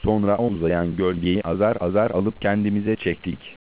Sonra o uzayan gölgeyi azar azar alıp kendimize çektik.